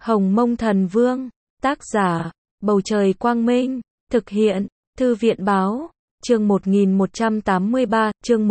Hồng Mông Thần Vương, tác giả, Bầu Trời Quang Minh, thực hiện, Thư viện Báo, chương 1183,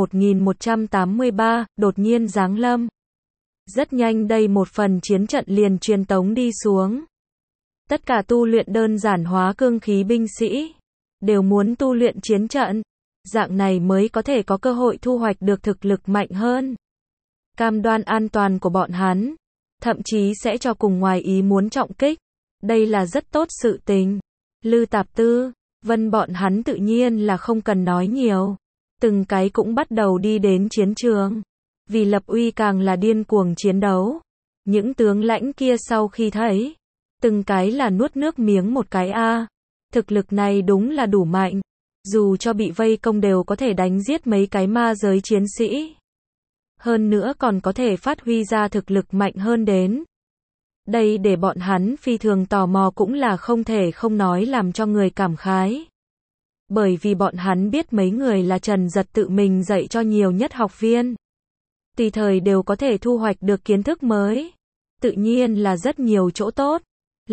đột nhiên giáng lâm. Rất nhanh đây một phần chiến trận liền truyền tống đi xuống. Tất cả tu luyện đơn giản hóa cương khí binh sĩ, đều muốn tu luyện chiến trận, dạng này mới có thể có cơ hội thu hoạch được thực lực mạnh hơn. Cam đoan an toàn của bọn hắn, thậm chí sẽ cho cùng ngoài ý muốn trọng kích. Đây là rất tốt sự tình. Lư Tạp Tư, Vân bọn hắn tự nhiên là không cần nói nhiều. Từng cái cũng bắt đầu đi đến chiến trường. Vì lập uy càng là điên cuồng chiến đấu. Những tướng lãnh kia sau khi thấy, từng cái là nuốt nước miếng một cái a. Thực lực này đúng là đủ mạnh. Dù cho bị vây công đều có thể đánh giết mấy cái ma giới chiến sĩ. Hơn nữa còn có thể phát huy ra thực lực mạnh hơn đến. Đây để bọn hắn phi thường tò mò cũng là không thể không nói làm cho người cảm khái. Bởi vì bọn hắn biết mấy người là Trần Giật tự mình dạy cho nhiều nhất học viên. Tùy thời đều có thể thu hoạch được kiến thức mới. Tự nhiên là rất nhiều chỗ tốt.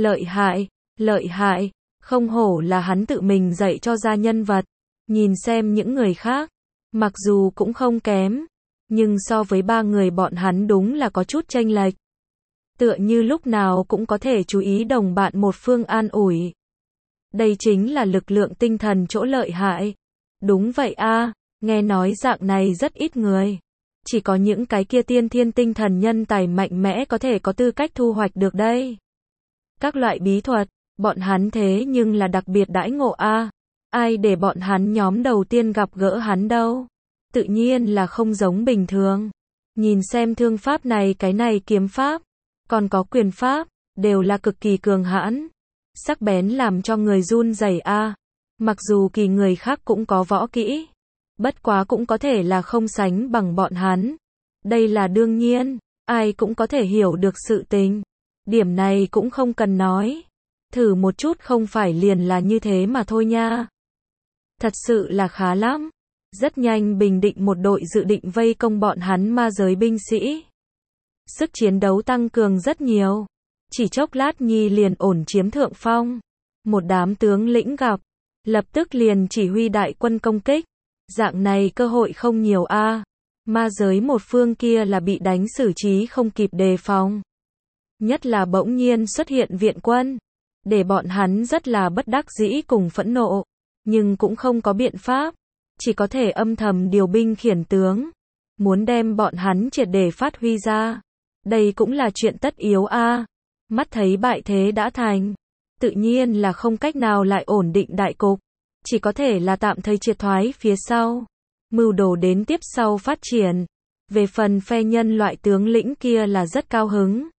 Lợi hại, không hổ là hắn tự mình dạy cho ra nhân vật. Nhìn xem những người khác, mặc dù cũng không kém, nhưng so với ba người bọn hắn đúng là có chút chênh lệch. Tựa như lúc nào cũng có thể chú ý đồng bạn một phương an ủi. Đây chính là lực lượng tinh thần chỗ lợi hại. Đúng vậy a, nghe nói dạng này rất ít người. Chỉ có những cái kia tiên thiên tinh thần nhân tài mạnh mẽ có thể có tư cách thu hoạch được đây. Các loại bí thuật, bọn hắn thế nhưng là đặc biệt đãi ngộ a. Ai để bọn hắn nhóm đầu tiên gặp gỡ hắn đâu. Tự nhiên là không giống bình thường. Nhìn xem thương pháp này, cái này kiếm pháp, còn có quyền pháp, đều là cực kỳ cường hãn. Sắc bén làm cho người run rẩy a. Mặc dù kỳ người khác cũng có võ kỹ, bất quá cũng có thể là không sánh bằng bọn hắn. Đây là đương nhiên, ai cũng có thể hiểu được sự tình. Điểm này cũng không cần nói. Thử một chút không phải liền là như thế mà thôi nha. Thật sự là khá lắm. Rất nhanh bình định một đội dự định vây công bọn hắn ma giới binh sĩ. Sức chiến đấu tăng cường rất nhiều. Chỉ chốc lát nhi liền ổn chiếm thượng phong. Một đám tướng lĩnh gặp, lập tức liền chỉ huy đại quân công kích. Dạng này cơ hội không nhiều a. Ma giới một phương kia là bị đánh xử trí không kịp đề phòng. Nhất là bỗng nhiên xuất hiện viện quân, để bọn hắn rất là bất đắc dĩ cùng phẫn nộ. Nhưng cũng không có biện pháp. Chỉ có thể âm thầm điều binh khiển tướng. Muốn đem bọn hắn triệt để phát huy ra. Đây cũng là chuyện tất yếu a. Mắt thấy bại thế đã thành. Tự nhiên là không cách nào lại ổn định đại cục. Chỉ có thể là tạm thời triệt thoái phía sau. Mưu đồ đến tiếp sau phát triển. Về phần phe nhân loại tướng lĩnh kia là rất cao hứng.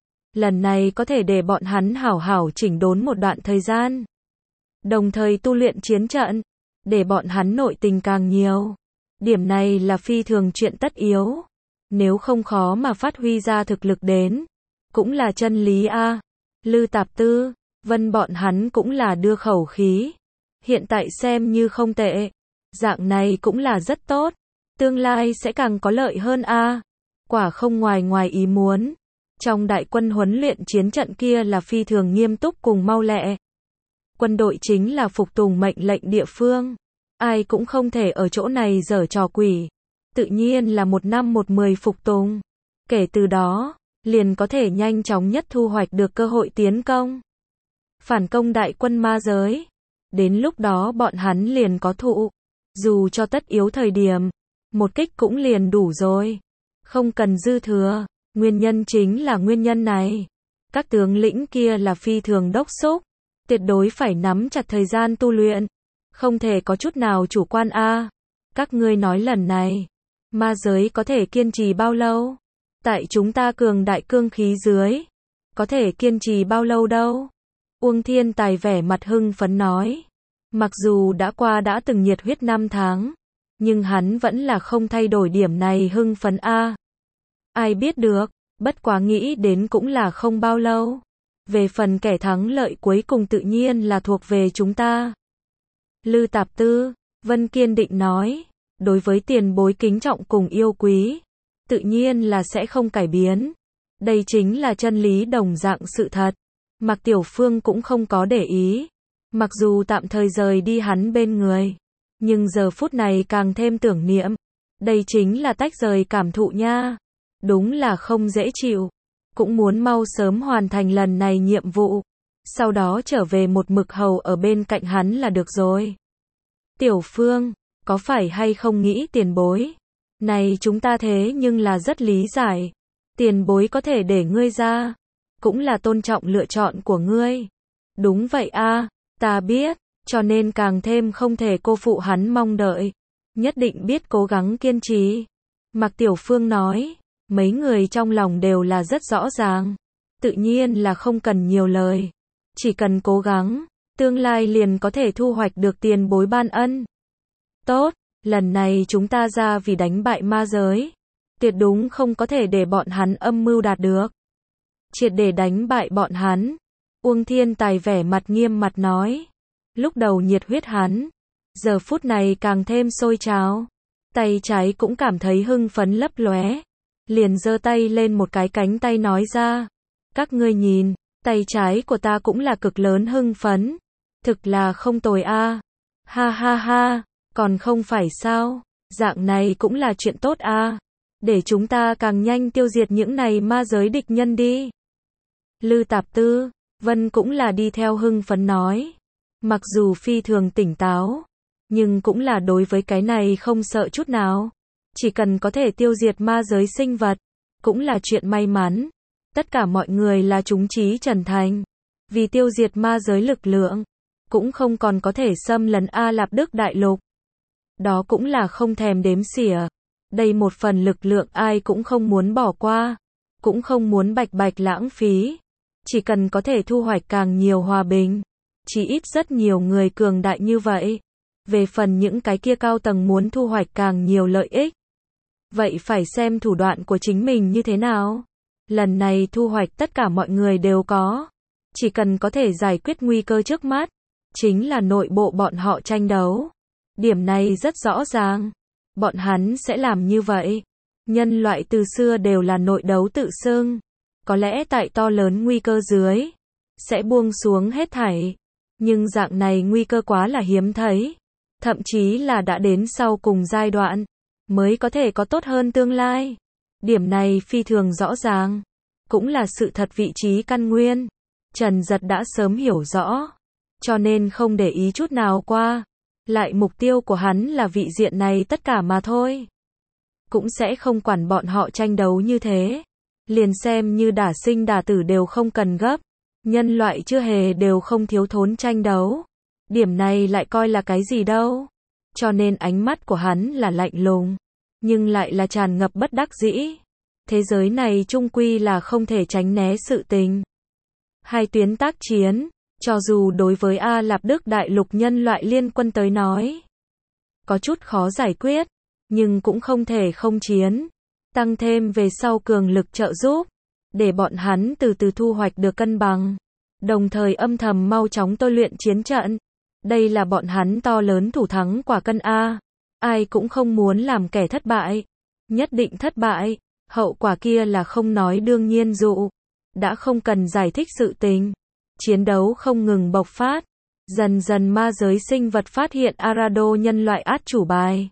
Lần này có thể để bọn hắn hảo hảo chỉnh đốn một đoạn thời gian. Đồng thời tu luyện chiến trận. Để bọn hắn nội tình càng nhiều. Điểm này là phi thường chuyện tất yếu. Nếu không khó mà phát huy ra thực lực đến. Cũng là chân lý a. Lư Tạp Tư, Vân bọn hắn cũng là đưa khẩu khí. Hiện tại xem như không tệ. Dạng này cũng là rất tốt. Tương lai sẽ càng có lợi hơn a. Quả không ngoài ý muốn. Trong đại quân huấn luyện chiến trận kia là phi thường nghiêm túc cùng mau lẹ. Quân đội chính là phục tùng mệnh lệnh địa phương. Ai cũng không thể ở chỗ này giở trò quỷ. Tự nhiên là 1 năm 1 10 phục tùng. Kể từ đó, liền có thể nhanh chóng nhất thu hoạch được cơ hội tiến công. Phản công đại quân ma giới. Đến lúc đó bọn hắn liền có thụ. Dù cho tất yếu thời điểm, một kích cũng liền đủ rồi. Không cần dư thừa. Nguyên nhân chính là nguyên nhân này. Các tướng lĩnh kia là phi thường đốc xúc. Tuyệt đối phải nắm chặt thời gian tu luyện. Không thể có chút nào chủ quan a. Các ngươi nói lần này, ma giới có thể kiên trì bao lâu? Tại chúng ta cường đại cương khí dưới, có thể kiên trì bao lâu đâu? Uông Thiên Tài vẻ mặt hưng phấn nói. Mặc dù đã qua đã từng nhiệt huyết 5 tháng, nhưng hắn vẫn là không thay đổi điểm này hưng phấn a. Ai biết được, bất quá nghĩ đến cũng là không bao lâu. Về phần kẻ thắng lợi cuối cùng tự nhiên là thuộc về chúng ta. Lư Tạp Tư, Vân kiên định nói, đối với tiền bối kính trọng cùng yêu quý, tự nhiên là sẽ không cải biến. Đây chính là chân lý đồng dạng sự thật. Mạc Tiểu Phương cũng không có để ý. Mặc dù tạm thời rời đi hắn bên người, nhưng giờ phút này càng thêm tưởng niệm. Đây chính là tách rời cảm thụ nha. Đúng là không dễ chịu. Cũng muốn mau sớm hoàn thành lần này nhiệm vụ. Sau đó trở về một mực hầu ở bên cạnh hắn là được rồi. Tiểu Phương, có phải hay không nghĩ tiền bối? Này chúng ta thế nhưng là rất lý giải. Tiền bối có thể để ngươi ra. Cũng là tôn trọng lựa chọn của ngươi. Đúng vậy a, ta biết, cho nên càng thêm không thể cô phụ hắn mong đợi. Nhất định biết cố gắng kiên trì. Mạc Tiểu Phương nói, mấy người trong lòng đều là rất rõ ràng. Tự nhiên là không cần nhiều lời. Chỉ cần cố gắng, tương lai liền có thể thu hoạch được tiền bối ban ân. Tốt, lần này chúng ta ra vì đánh bại ma giới. Tuyệt đúng không có thể để bọn hắn âm mưu đạt được. Triệt để đánh bại bọn hắn. Uông Thiên Tài vẻ mặt nghiêm mặt nói. Lúc đầu nhiệt huyết hắn, giờ phút này càng thêm sôi trào. Tay trái cũng cảm thấy hưng phấn lấp lóe. Liền giơ tay lên một cái cánh tay nói ra. Các ngươi nhìn, tay trái của ta cũng là cực lớn hưng phấn. Thực là không tồi a. Ha ha ha, còn không phải sao, dạng này cũng là chuyện tốt a. Để chúng ta càng nhanh tiêu diệt những này ma giới địch nhân đi. Lư Tạp Tư, Vân cũng là đi theo hưng phấn nói. Mặc dù phi thường tỉnh táo, nhưng cũng là đối với cái này không sợ chút nào. Chỉ cần có thể tiêu diệt ma giới sinh vật, cũng là chuyện may mắn. Tất cả mọi người là chúng chí trần thành. Vì tiêu diệt ma giới lực lượng, cũng không còn có thể xâm lấn A Lạp Đức Đại Lục. Đó cũng là không thèm đếm xỉa. Đây một phần lực lượng ai cũng không muốn bỏ qua, cũng không muốn bạch bạch lãng phí. Chỉ cần có thể thu hoạch càng nhiều hòa bình, chỉ ít rất nhiều người cường đại như vậy. Về phần những cái kia cao tầng muốn thu hoạch càng nhiều lợi ích, vậy phải xem thủ đoạn của chính mình như thế nào. Lần này thu hoạch tất cả mọi người đều có. Chỉ cần có thể giải quyết nguy cơ trước mắt, chính là nội bộ bọn họ tranh đấu. Điểm này rất rõ ràng. Bọn hắn sẽ làm như vậy. Nhân loại từ xưa đều là nội đấu tự xưng. Có lẽ tại to lớn nguy cơ dưới, sẽ buông xuống hết thảy. Nhưng dạng này nguy cơ quá là hiếm thấy. Thậm chí là đã đến sau cùng giai đoạn, mới có thể có tốt hơn tương lai. Điểm này phi thường rõ ràng. Cũng là sự thật vị trí căn nguyên. Trần Giật đã sớm hiểu rõ. Cho nên không để ý chút nào qua. Lại mục tiêu của hắn là vị diện này tất cả mà thôi. Cũng sẽ không quản bọn họ tranh đấu như thế. Liền xem như đả sinh đả tử đều không cần gấp. Nhân loại chưa hề đều không thiếu thốn tranh đấu. Điểm này lại coi là cái gì đâu. Cho nên ánh mắt của hắn là lạnh lùng. Nhưng lại là tràn ngập bất đắc dĩ. Thế giới này chung quy là không thể tránh né sự tình. Hai tuyến tác chiến, cho dù đối với A Lạp Đức Đại Lục nhân loại liên quân tới nói, có chút khó giải quyết, nhưng cũng không thể không chiến. Tăng thêm về sau cường lực trợ giúp, để bọn hắn từ từ thu hoạch được cân bằng. Đồng thời âm thầm mau chóng tôi luyện chiến trận. Đây là bọn hắn to lớn thủ thắng quả cân A. Ai cũng không muốn làm kẻ thất bại. Nhất định thất bại. Hậu quả kia là không nói đương nhiên dụ. Đã không cần giải thích sự tình. Chiến đấu không ngừng bộc phát. Dần dần ma giới sinh vật phát hiện Arado nhân loại át chủ bài.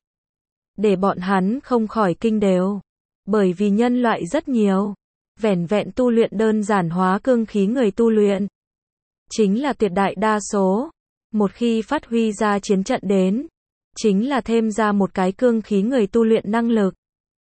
Để bọn hắn không khỏi kinh đều. Bởi vì nhân loại rất nhiều. Vẻn vẹn tu luyện đơn giản hóa cương khí người tu luyện. Chính là tuyệt đại đa số. Một khi phát huy ra chiến trận đến. Chính là thêm ra một cái cương khí người tu luyện năng lực.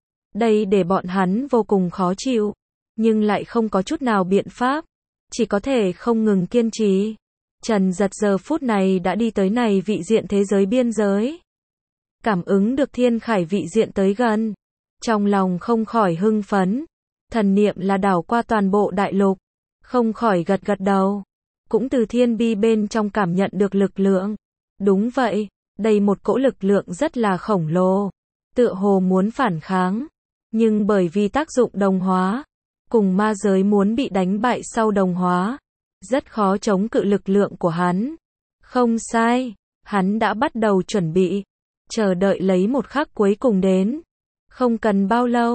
Đây để bọn hắn vô cùng khó chịu. Nhưng lại không có chút nào biện pháp. Chỉ có thể không ngừng kiên trì. Trần Giật giờ phút này đã đi tới này vị diện thế giới biên giới. Cảm ứng được thiên khải vị diện tới gần. Trong lòng không khỏi hưng phấn. Thần niệm là đảo qua toàn bộ đại lục. Không khỏi gật gật đầu. Cũng từ thiên bi bên trong cảm nhận được lực lượng. Đúng vậy, đây một cỗ lực lượng rất là khổng lồ. Tựa hồ muốn phản kháng. Nhưng bởi vì tác dụng đồng hóa. Cùng ma giới muốn bị đánh bại sau đồng hóa. Rất khó chống cự lực lượng của hắn. Không sai, hắn đã bắt đầu chuẩn bị. Chờ đợi lấy một khắc cuối cùng đến. Không cần bao lâu,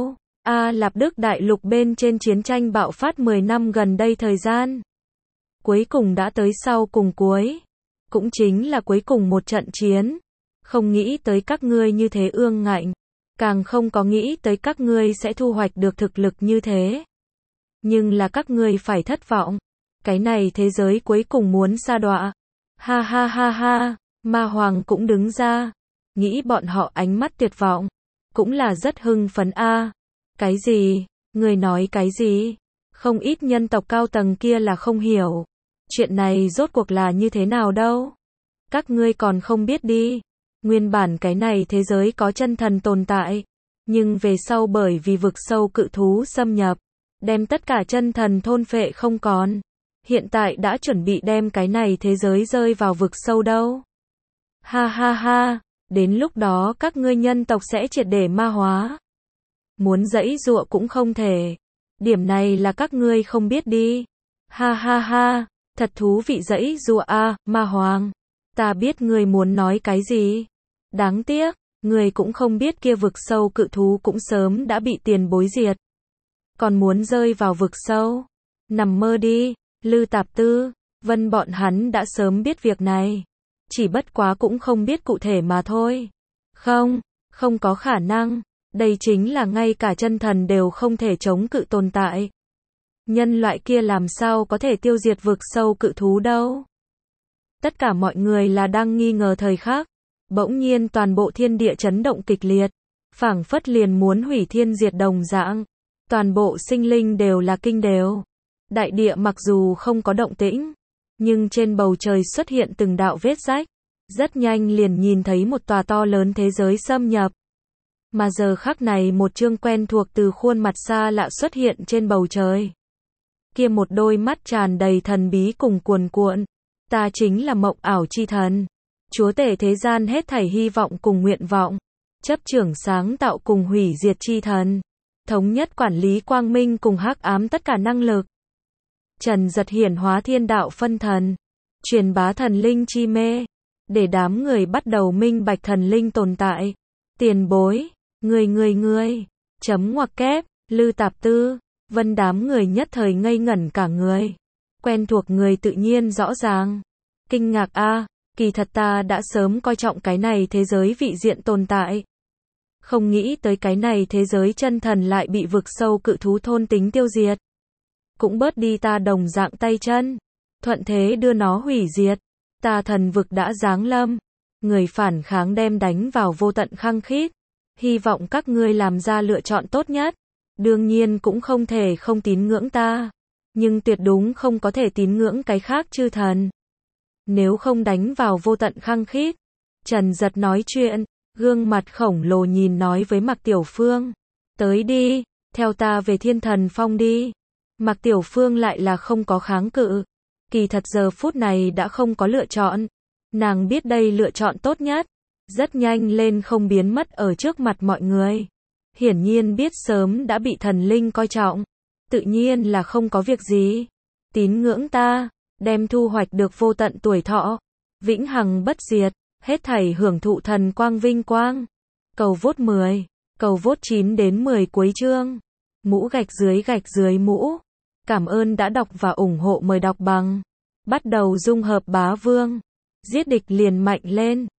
Lạp Đức Đại Lục bên trên chiến tranh bạo phát 10 năm gần đây thời gian. Cuối cùng đã tới sau cùng cuối. Cũng chính là cuối cùng một trận chiến. Không nghĩ tới các ngươi như thế ương ngạnh. Càng không có nghĩ tới các ngươi sẽ thu hoạch được thực lực như thế. Nhưng là các ngươi phải thất vọng. Cái này thế giới cuối cùng muốn sa đọa. Ha ha ha ha, Ma Hoàng cũng đứng ra. Nghĩ bọn họ ánh mắt tuyệt vọng. Cũng là rất hưng phấn Cái gì? Người nói cái gì? Không ít nhân tộc cao tầng kia là không hiểu. Chuyện này rốt cuộc là như thế nào đâu? Các ngươi còn không biết đi. Nguyên bản cái này thế giới có chân thần tồn tại. Nhưng về sau bởi vì vực sâu cự thú xâm nhập. Đem tất cả chân thần thôn phệ không còn. Hiện tại đã chuẩn bị đem cái này thế giới rơi vào vực sâu đâu. Ha ha ha, đến lúc đó các ngươi nhân tộc sẽ triệt để ma hóa. Muốn giãy giụa cũng không thể. Điểm này là các ngươi không biết đi. Ha ha ha, thật thú vị giãy giụa Ma Hoàng. Ta biết ngươi muốn nói cái gì. Đáng tiếc, ngươi cũng không biết kia vực sâu cự thú cũng sớm đã bị tiền bối diệt. Còn muốn rơi vào vực sâu. Nằm mơ đi, Lư Tạp Tư, Vân bọn hắn đã sớm biết việc này. Chỉ bất quá cũng không biết cụ thể mà thôi. Không có khả năng. Đây chính là ngay cả chân thần đều không thể chống cự tồn tại. Nhân loại kia làm sao có thể tiêu diệt vực sâu cự thú đâu. Tất cả mọi người là đang nghi ngờ thời khắc. Bỗng nhiên toàn bộ thiên địa chấn động kịch liệt. Phảng phất liền muốn hủy thiên diệt đồng dạng. Toàn bộ sinh linh đều là kinh đều. Đại địa mặc dù không có động tĩnh. Nhưng trên bầu trời xuất hiện từng đạo vết rách. Rất nhanh liền nhìn thấy một tòa to lớn thế giới xâm nhập. Mà giờ khắc này một chương quen thuộc từ khuôn mặt xa lạ xuất hiện trên bầu trời. Kia một đôi mắt tràn đầy thần bí cùng cuồn cuộn. Ta chính là Mộng Ảo Chi Thần. Chúa tể thế gian hết thảy hy vọng cùng nguyện vọng. Chấp trưởng sáng tạo cùng hủy diệt chi thần. Thống nhất quản lý quang minh cùng hắc ám tất cả năng lực. Trần Giật hiển hóa thiên đạo phân thần. Truyền bá thần linh chi mê. Để đám người bắt đầu minh bạch thần linh tồn tại. Tiền bối. Ngươi. Chấm ngoặc kép. Lư Tạp Tư. Vân đám người nhất thời ngây ngẩn cả người. Quen thuộc người tự nhiên rõ ràng. Kinh ngạc kỳ thật ta đã sớm coi trọng cái này thế giới vị diện tồn tại. Không nghĩ tới cái này thế giới chân thần lại bị vực sâu cự thú thôn tính tiêu diệt. Cũng bớt đi ta đồng dạng tay chân. Thuận thế đưa nó hủy diệt. Ta thần vực đã giáng lâm. Người phản kháng đem đánh vào vô tận khăng khít. Hy vọng các ngươi làm ra lựa chọn tốt nhất. Đương nhiên cũng không thể không tín ngưỡng ta. Nhưng tuyệt đúng không có thể tín ngưỡng cái khác chư thần. Nếu không đánh vào vô tận khăng khít. Trần Giật nói chuyện. Gương mặt khổng lồ nhìn nói với Mạc Tiểu Phương. Tới đi, theo ta về Thiên Thần Phong đi. Mạc Tiểu Phương lại là không có kháng cự. Kỳ thật giờ phút này đã không có lựa chọn. Nàng biết đây lựa chọn tốt nhất. Rất nhanh lên không biến mất ở trước mặt mọi người. Hiển nhiên biết sớm đã bị thần linh coi trọng. Tự nhiên là không có việc gì. Tín ngưỡng ta, đem thu hoạch được vô tận tuổi thọ. Vĩnh hằng bất diệt, hết thảy hưởng thụ thần quang vinh quang. Cầu vote 10, cầu vote 9 đến 10 cuối chương. Mũ gạch dưới mũ. Cảm ơn đã đọc và ủng hộ, mời đọc bằng. Bắt đầu dung hợp bá vương. Giết địch liền mạnh lên.